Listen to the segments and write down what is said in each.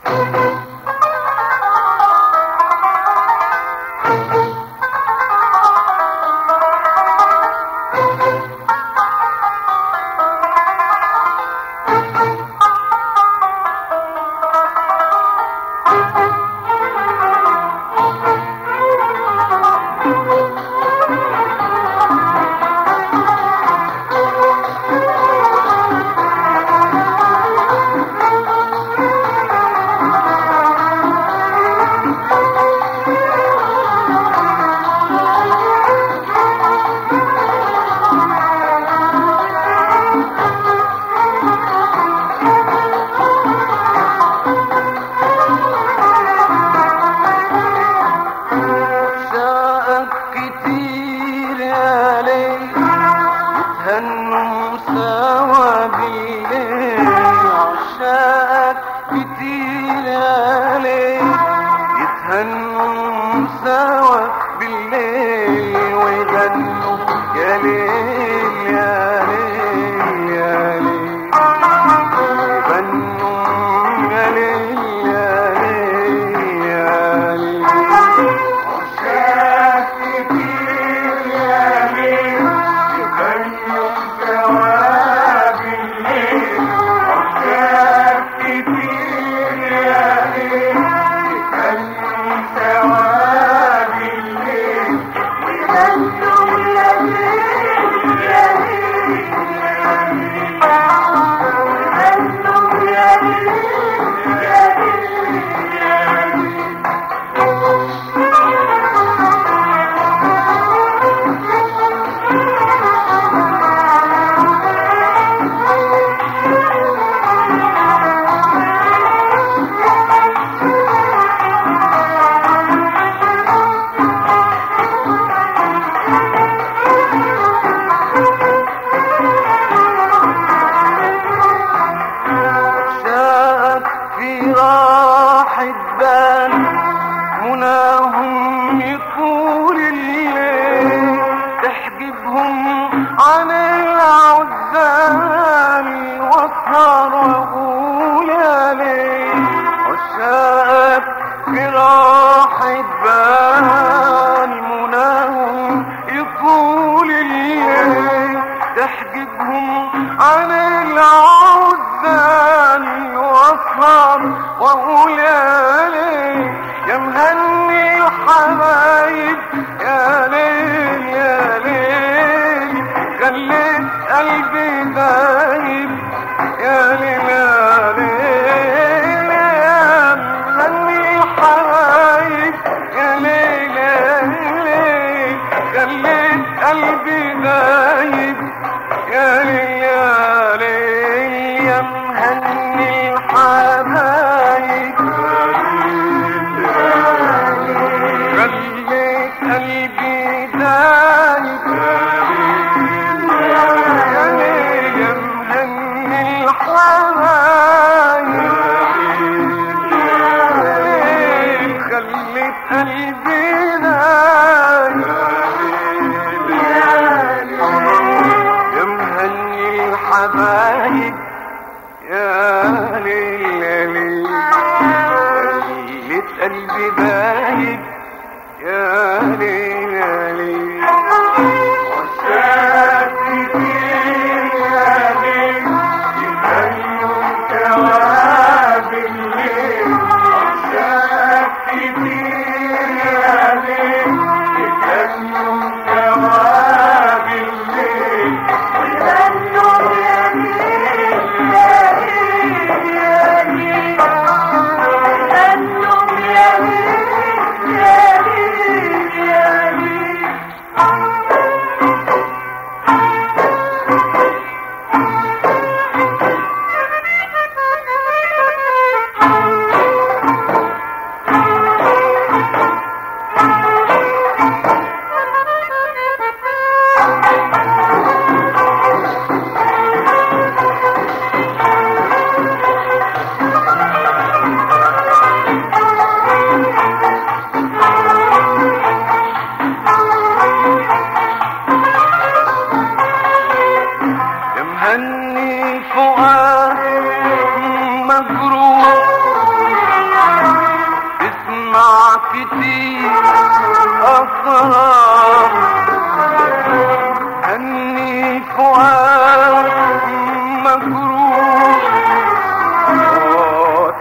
خليت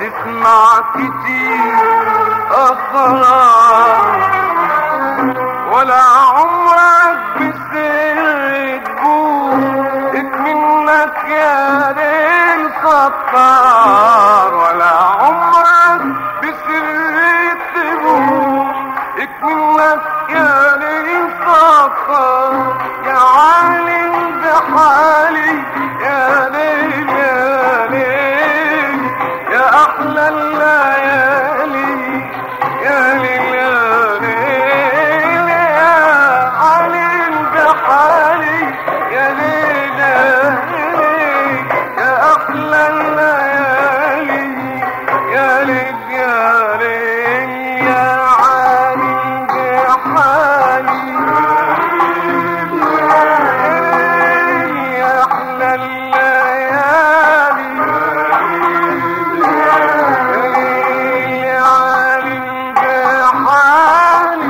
تسمع كتير أسرار ولا عمرك بسر تقول اكمنك يا ليل ستار ولا عمرك بسر تقول اكمنك يا ليل ستار يا عالم بحالي يا ليل يا ليل يا أحلى الليالي يا ليل يا ليل يا عالم بحالي يا ليل يا ليل يا أحلى الليالي يا ليل يا ليل يا عالم بحالي يا أحلى الليالي يا عالم بحالي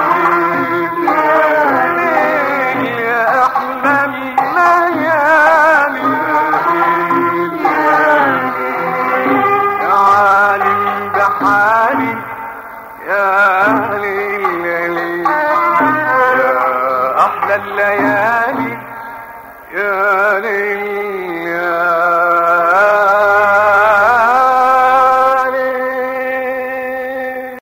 يا أحلى الليالي يا عالم بحالي يا ليل يا أحلى الليالي